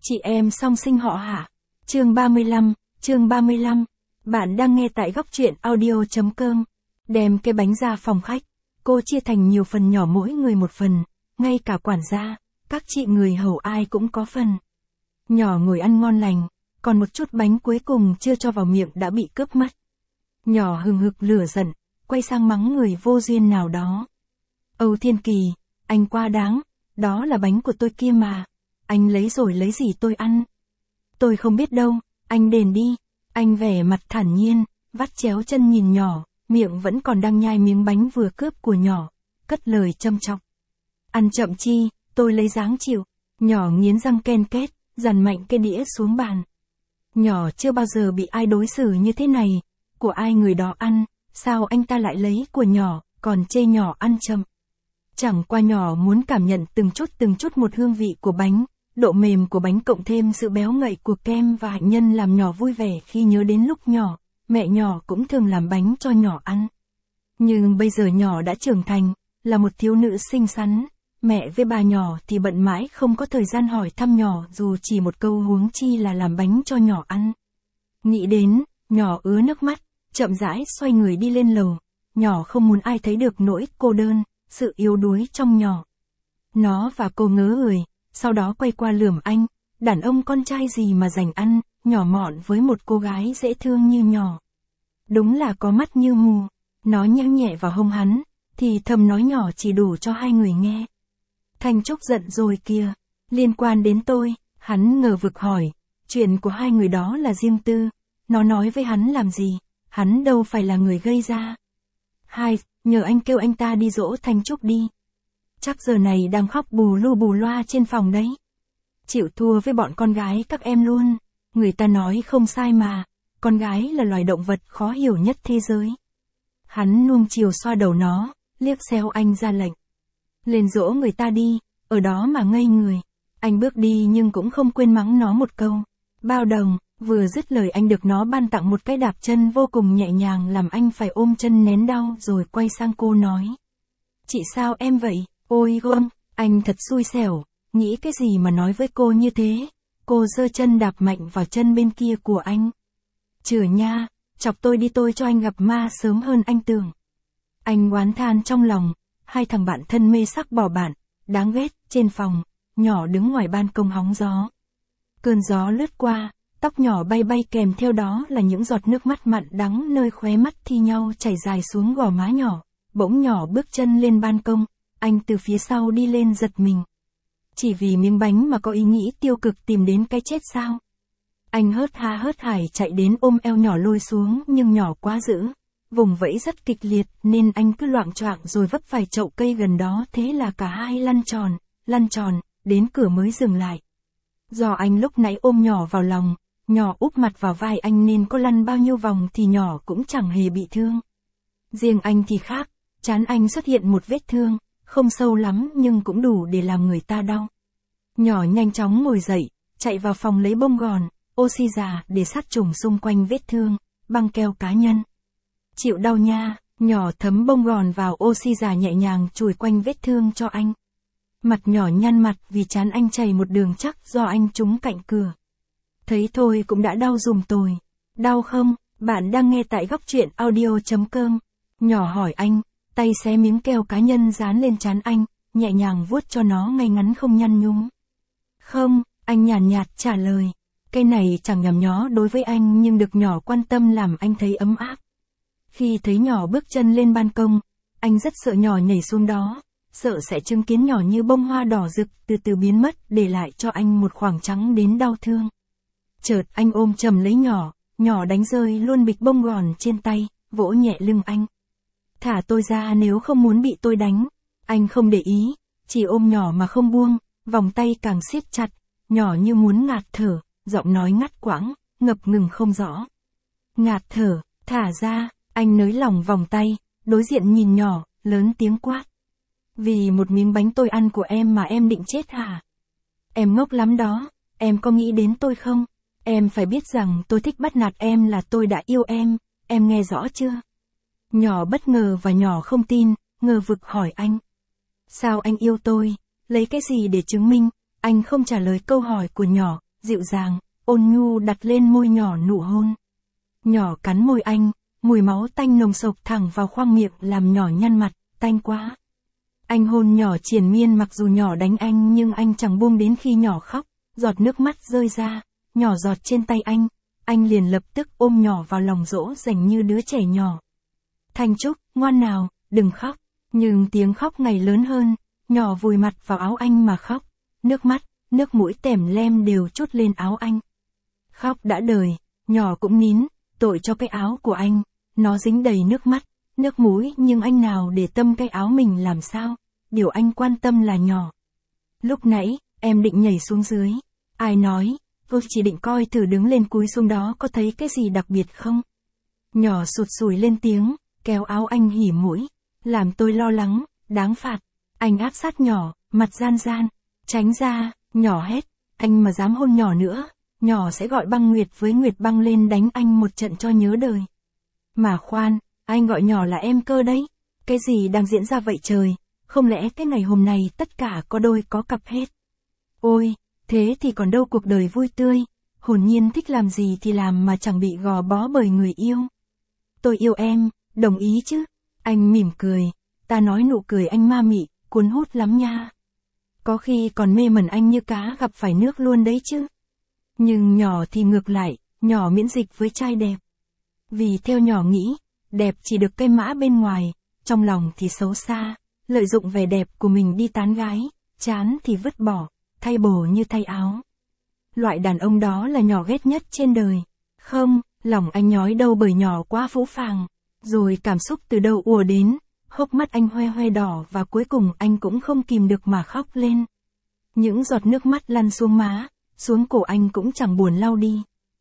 Chị em song sinh họ hả? Chương 35. Bạn đang nghe tại góc truyện audio.com. Đem cái bánh ra phòng khách. Cô chia thành nhiều phần nhỏ, mỗi người một phần. Ngay cả quản gia, các chị người hầu ai cũng có phần. Nhỏ ngồi ăn ngon lành, còn một chút bánh cuối cùng chưa cho vào miệng đã bị cướp mất. Nhỏ hừng hực lửa giận, quay sang mắng người vô duyên nào đó. Âu Thiên Kỳ, anh quá đáng, đó là bánh của tôi kia mà. Anh lấy rồi lấy gì tôi ăn? Tôi không biết đâu, anh đền đi. Anh vẻ mặt thản nhiên, vắt chéo chân nhìn nhỏ, miệng vẫn còn đang nhai miếng bánh vừa cướp của nhỏ, cất lời châm chọc. Ăn chậm chi, tôi lấy dáng chịu. Nhỏ nghiến răng ken két, dằn mạnh cái đĩa xuống bàn. Nhỏ chưa bao giờ bị ai đối xử như thế này, của ai người đó ăn, sao anh ta lại lấy của nhỏ, còn chê nhỏ ăn chậm. Chẳng qua nhỏ muốn cảm nhận từng chút một hương vị của bánh, độ mềm của bánh cộng thêm sự béo ngậy của kem và hạnh nhân làm nhỏ vui vẻ khi nhớ đến lúc nhỏ, mẹ nhỏ cũng thường làm bánh cho nhỏ ăn. Nhưng bây giờ nhỏ đã trưởng thành, là một thiếu nữ xinh xắn, mẹ với bà nhỏ thì bận mãi không có thời gian hỏi thăm nhỏ dù chỉ một câu, huống chi là làm bánh cho nhỏ ăn. Nghĩ đến, nhỏ ứa nước mắt, chậm rãi xoay người đi lên lầu, nhỏ không muốn ai thấy được nỗi cô đơn, sự yếu đuối trong nhỏ. Nó và cô ngớ người, sau đó quay qua lườm anh, đàn ông con trai gì mà dành ăn, nhỏ mọn với một cô gái dễ thương như nhỏ. Đúng là có mắt như mù, nó nhéo nhẹ vào hông hắn, thì thầm nói nhỏ chỉ đủ cho hai người nghe. Thanh Trúc giận rồi kìa, liên quan đến tôi, hắn ngờ vực hỏi, chuyện của hai người đó là riêng tư, nó nói với hắn làm gì, hắn đâu phải là người gây ra. Nhờ anh kêu anh ta đi dỗ Thanh Trúc đi. Chắc giờ này đang khóc bù lu bù loa trên phòng đấy. Chịu thua với bọn con gái các em luôn. Người ta nói không sai mà, con gái là loài động vật khó hiểu nhất thế giới. Hắn nuông chiều xoa đầu nó, liếc xéo anh ra lệnh. Lên dỗ người ta đi, ở đó mà ngây người. Anh bước đi nhưng cũng không quên mắng nó một câu. Bao đồng, vừa dứt lời anh được nó ban tặng một cái đạp chân vô cùng nhẹ nhàng làm anh phải ôm chân nén đau rồi quay sang cô nói. Chị sao em vậy? Ôi gơm, anh thật xui xẻo, nghĩ cái gì mà nói với cô như thế? Cô giơ chân đạp mạnh vào chân bên kia của anh. Chửa nha, chọc tôi đi, tôi cho anh gặp ma sớm hơn anh tưởng. Anh oán than trong lòng, hai thằng bạn thân mê sắc bỏ bạn, đáng ghét. Trên phòng, nhỏ đứng ngoài ban công hóng gió. Cơn gió lướt qua, tóc nhỏ bay bay kèm theo đó là những giọt nước mắt mặn đắng nơi khóe mắt thi nhau chảy dài xuống gò má nhỏ. Bỗng nhỏ bước chân lên ban công, anh từ phía sau đi lên giật mình. Chỉ vì miếng bánh mà có ý nghĩ tiêu cực tìm đến cái chết sao? Anh hớt ha hớt hải chạy đến ôm eo nhỏ lôi xuống nhưng nhỏ quá dữ. Vùng vẫy rất kịch liệt nên anh cứ loạng choạng rồi vấp phải chậu cây gần đó, thế là cả hai lăn tròn, đến cửa mới dừng lại. Do anh lúc nãy ôm nhỏ vào lòng, nhỏ úp mặt vào vai anh nên có lăn bao nhiêu vòng thì nhỏ cũng chẳng hề bị thương. Riêng anh thì khác, trán anh xuất hiện một vết thương, không sâu lắm nhưng cũng đủ để làm người ta đau. Nhỏ nhanh chóng ngồi dậy, chạy vào phòng lấy bông gòn, oxy già để sát trùng xung quanh vết thương, băng keo cá nhân. Chịu đau nha, nhỏ thấm bông gòn vào oxy già nhẹ nhàng chùi quanh vết thương cho anh. Mặt nhỏ nhăn mặt vì trán anh chảy một đường chắc do anh trúng cạnh cửa. Thấy thôi cũng đã đau giùm tồi. Đau không? Bạn đang nghe tại góc truyện audio.com. Nhỏ hỏi anh, tay xé miếng keo cá nhân dán lên trán anh, nhẹ nhàng vuốt cho nó ngay ngắn không nhăn nhúm. Không, anh nhàn nhạt trả lời. Cái này chẳng nhằm nhó đối với anh nhưng được nhỏ quan tâm làm anh thấy ấm áp. Khi thấy nhỏ bước chân lên ban công, anh rất sợ nhỏ nhảy xuống đó, sợ sẽ chứng kiến nhỏ như bông hoa đỏ rực từ từ biến mất để lại cho anh một khoảng trắng đến đau thương. Chợt anh ôm chầm lấy nhỏ, nhỏ đánh rơi luôn bịch bông gòn trên tay, vỗ nhẹ lưng anh. Thả tôi ra nếu không muốn bị tôi đánh. Anh không để ý, chỉ ôm nhỏ mà không buông, vòng tay càng siết chặt, nhỏ như muốn ngạt thở, giọng nói ngắt quãng, ngập ngừng không rõ. Ngạt thở, thả ra, anh nới lỏng vòng tay, đối diện nhìn nhỏ, lớn tiếng quát. Vì một miếng bánh tôi ăn của em mà em định chết hả? Em ngốc lắm đó, em có nghĩ đến tôi không? Em phải biết rằng tôi thích bắt nạt em là tôi đã yêu em nghe rõ chưa? Nhỏ bất ngờ và nhỏ không tin, ngờ vực hỏi anh. Sao anh yêu tôi? Lấy cái gì để chứng minh? Anh không trả lời câu hỏi của nhỏ, dịu dàng, ôn nhu đặt lên môi nhỏ nụ hôn. Nhỏ cắn môi anh, mùi máu tanh nồng sộc thẳng vào khoang miệng làm nhỏ nhăn mặt, tanh quá. Anh hôn nhỏ triền miên mặc dù nhỏ đánh anh nhưng anh chẳng buông đến khi nhỏ khóc, giọt nước mắt rơi ra, nhỏ giọt trên tay anh liền lập tức ôm nhỏ vào lòng dỗ dành như đứa trẻ nhỏ. Thanh Trúc, ngoan nào, đừng khóc, nhưng tiếng khóc ngày lớn hơn, nhỏ vùi mặt vào áo anh mà khóc, nước mắt, nước mũi tèm lem đều trút lên áo anh. Khóc đã đời, nhỏ cũng nín, tội cho cái áo của anh, nó dính đầy nước mắt, nước mũi nhưng anh nào để tâm cái áo mình làm sao, điều anh quan tâm là nhỏ. Lúc nãy, em định nhảy xuống dưới, ai nói, tôi chỉ định coi thử đứng lên cúi xuống đó có thấy cái gì đặc biệt không. Nhỏ sụt sùi lên tiếng, kéo áo anh hỉ mũi, làm tôi lo lắng, đáng phạt. Anh áp sát nhỏ, mặt gian gian, tránh ra, nhỏ hét, anh mà dám hôn nhỏ nữa, nhỏ sẽ gọi Băng Nguyệt với Nguyệt Băng lên đánh anh một trận cho nhớ đời. Mà khoan, anh gọi nhỏ là em cơ đấy, cái gì đang diễn ra vậy trời, không lẽ cái ngày hôm nay tất cả có đôi có cặp hết. Ôi, thế thì còn đâu cuộc đời vui tươi, hồn nhiên thích làm gì thì làm mà chẳng bị gò bó bởi người yêu. Tôi yêu em, đồng ý chứ? Anh mỉm cười, ta nói nụ cười anh ma mị, cuốn hút lắm nha. Có khi còn mê mẩn anh như cá gặp phải nước luôn đấy chứ. Nhưng nhỏ thì ngược lại, nhỏ miễn dịch với trai đẹp. Vì theo nhỏ nghĩ, đẹp chỉ được cây mã bên ngoài, trong lòng thì xấu xa, lợi dụng vẻ đẹp của mình đi tán gái, chán thì vứt bỏ, thay bổ như thay áo. Loại đàn ông đó là nhỏ ghét nhất trên đời. Không, lòng anh nhói đâu bởi nhỏ quá phũ phàng. Rồi cảm xúc từ đâu ùa đến, hốc mắt anh hoe hoe đỏ và cuối cùng anh cũng không kìm được mà khóc lên. Những giọt nước mắt lăn xuống má, xuống cổ anh cũng chẳng buồn lau đi.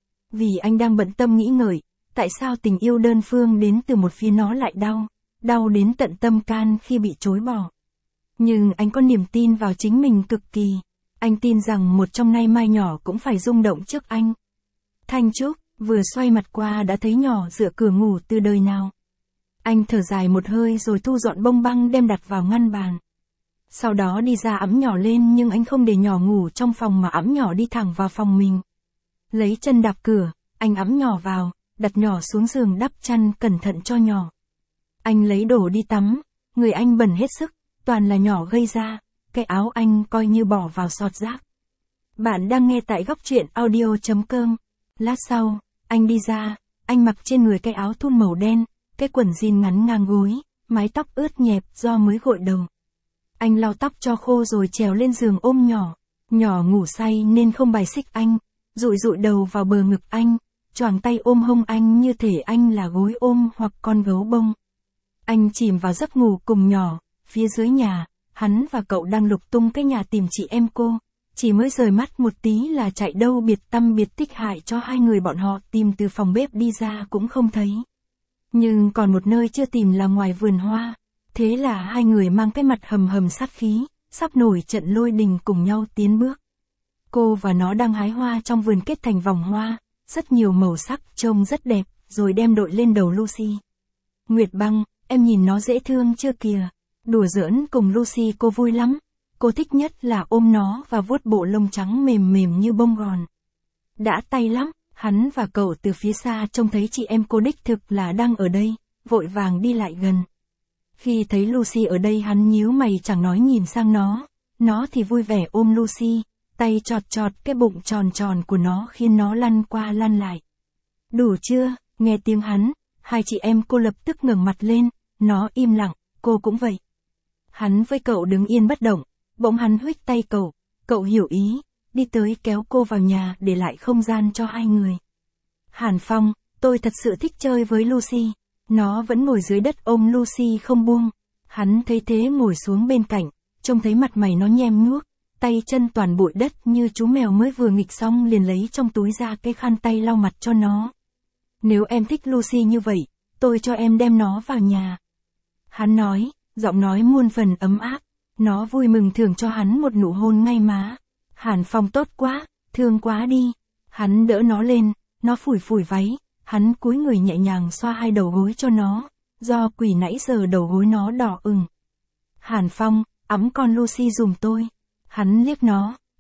Vì anh đang bận tâm nghĩ ngợi, tại sao tình yêu đơn phương đến từ một phía nó lại đau, đau đến tận tâm can khi bị chối bỏ. Nhưng anh có niềm tin vào chính mình cực kỳ. Anh tin rằng một trong nay mai nhỏ cũng phải rung động trước anh. Thanh Trúc, vừa xoay mặt qua đã thấy nhỏ dựa cửa ngủ từ đời nào. Anh thở dài một hơi rồi thu dọn bông băng đem đặt vào ngăn bàn. Sau đó đi ra ẵm nhỏ lên nhưng anh không để nhỏ ngủ trong phòng mà ẵm nhỏ đi thẳng vào phòng mình. Lấy chân đạp cửa, anh ẵm nhỏ vào, đặt nhỏ xuống giường đắp chăn cẩn thận cho nhỏ. Anh lấy đồ đi tắm, người anh bẩn hết sức, toàn là nhỏ gây ra, cái áo anh coi như bỏ vào sọt rác. Bạn đang nghe tại góc truyện audio.com. Lát sau, anh đi ra, anh mặc trên người cái áo thun màu đen, cái quần jean ngắn ngang gối, mái tóc ướt nhẹp do mới gội đầu. Anh lau tóc cho khô rồi trèo lên giường ôm nhỏ. Nhỏ ngủ say nên không bài xích anh, dụi dụi đầu vào bờ ngực anh, choàng tay ôm hông anh như thể anh là gối ôm hoặc con gấu bông. Anh chìm vào giấc ngủ cùng nhỏ, phía dưới nhà, hắn và cậu đang lục tung cái nhà tìm chị em cô. Chỉ mới rời mắt một tí là chạy đâu biệt tăm biệt tích hại cho hai người bọn họ tìm từ phòng bếp đi ra cũng không thấy. Nhưng còn một nơi chưa tìm là ngoài vườn hoa. Thế là hai người mang cái mặt hầm hầm sát khí, sắp nổi trận lôi đình cùng nhau tiến bước. Cô và nó đang hái hoa trong vườn kết thành vòng hoa, rất nhiều màu sắc trông rất đẹp, rồi đem đội lên đầu Lucy. Nguyệt Băng, em nhìn nó dễ thương chưa kìa. Đùa giỡn cùng Lucy cô vui lắm. Cô thích nhất là ôm nó và vuốt bộ lông trắng mềm mềm như bông gòn. Đã tay lắm, hắn và cậu từ phía xa trông thấy chị em cô đích thực là đang ở đây, vội vàng đi lại gần. Khi thấy Lucy ở đây hắn nhíu mày chẳng nói nhìn sang nó thì vui vẻ ôm Lucy, tay chọt chọt cái bụng tròn tròn của nó khiến nó lăn qua lăn lại. Đủ chưa, nghe tiếng hắn, hai chị em cô lập tức ngẩng mặt lên, nó im lặng, cô cũng vậy. Hắn với cậu đứng yên bất động, bỗng hắn huých tay cậu hiểu ý, đi tới kéo cô vào nhà để lại không gian cho hai người. Hàn Phong, tôi thật sự thích chơi với Lucy. Nó vẫn ngồi dưới đất ôm Lucy không buông. Hắn thấy thế ngồi xuống bên cạnh, trông thấy mặt mày nó nhem nhuốc, tay chân toàn bụi đất như chú mèo mới vừa nghịch xong liền lấy trong túi ra cái khăn tay lau mặt cho nó. Nếu em thích Lucy như vậy, tôi cho em đem nó vào nhà. Hắn nói, giọng nói muôn phần ấm áp. Nó vui mừng thưởng cho hắn một nụ hôn ngay má. Hàn Phong tốt quá, thương quá đi. Hắn đỡ nó lên, nó phủi phủi váy, hắn cúi người nhẹ nhàng xoa hai đầu gối cho nó, do quỷ nãy giờ đầu gối nó đỏ ửng. Hàn Phong, ẵm con Lucy giùm tôi. Hắn liếc nó,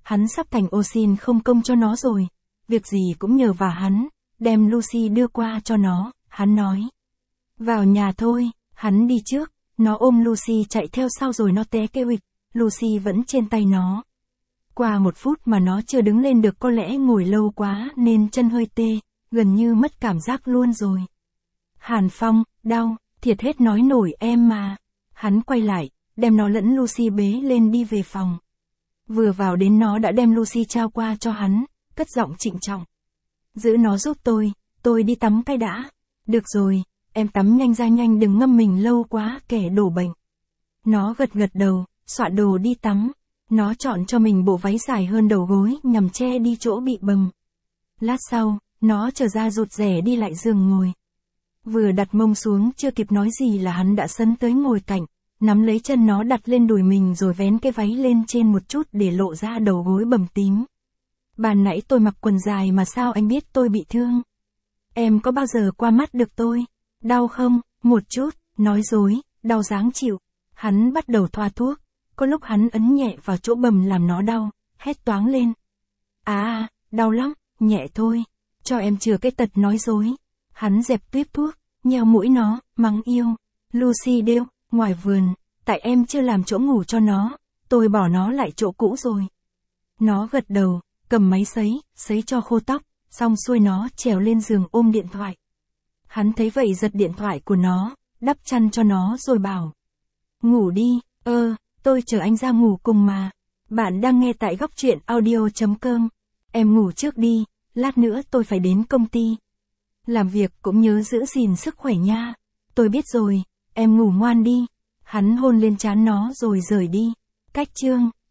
Hắn sắp thành ô xin không công cho nó rồi. Việc gì cũng nhờ vào hắn, đem Lucy đưa qua cho nó, hắn nói. Vào nhà thôi, hắn đi trước, nó ôm Lucy chạy theo sau rồi nó té kêu ịch, Lucy vẫn trên tay nó. Qua 1 phút mà nó chưa đứng lên được, có lẽ ngồi lâu quá nên chân hơi tê, gần như mất cảm giác luôn rồi. Hàn Phong, đau, thiệt hết nói nổi em mà. Hắn quay lại, đem nó lẫn Lucy bế lên đi về phòng. Vừa vào đến nó đã đem Lucy trao qua cho hắn, cất giọng trịnh trọng. Giữ nó giúp tôi đi tắm cái đã. Được rồi, em tắm nhanh ra nhanh, đừng ngâm mình lâu quá kẻ đổ bệnh. Nó gật gật đầu, soạn đồ đi tắm. Nó chọn cho mình bộ váy dài hơn đầu gối nhằm che đi chỗ bị bầm. Lát sau, nó trở ra rụt rè đi lại giường ngồi. Vừa đặt mông xuống chưa kịp nói gì là hắn đã sấn tới ngồi cạnh, nắm lấy chân nó đặt lên đùi mình rồi vén cái váy lên trên một chút để lộ ra đầu gối bầm tím. Ban nãy tôi mặc quần dài mà sao anh biết tôi bị thương? Em có bao giờ qua mắt được tôi? Đau không? Một chút, nói dối, đau dáng chịu. Hắn bắt đầu thoa thuốc, có lúc hắn ấn nhẹ vào chỗ bầm làm nó đau, hét toáng lên. À, đau lắm, nhẹ thôi, cho em chừa cái tật nói dối. Hắn dẹp tuyếp thuốc, nheo mũi nó, mắng yêu. Lucy đêu, ngoài vườn, tại em chưa làm chỗ ngủ cho nó, tôi bỏ nó lại chỗ cũ rồi. Nó gật đầu, cầm máy sấy cho khô tóc, xong xuôi nó trèo lên giường ôm điện thoại. Hắn thấy vậy giật điện thoại của nó, đắp chăn cho nó rồi bảo. Ngủ đi, tôi chờ anh ra ngủ cùng mà. Bạn đang nghe tại góc truyện audio.com. Em ngủ trước đi, lát nữa tôi phải đến công ty. Làm việc cũng nhớ giữ gìn sức khỏe nha. Tôi biết rồi, em ngủ ngoan đi. Hắn hôn lên trán nó rồi rời đi. Cách chương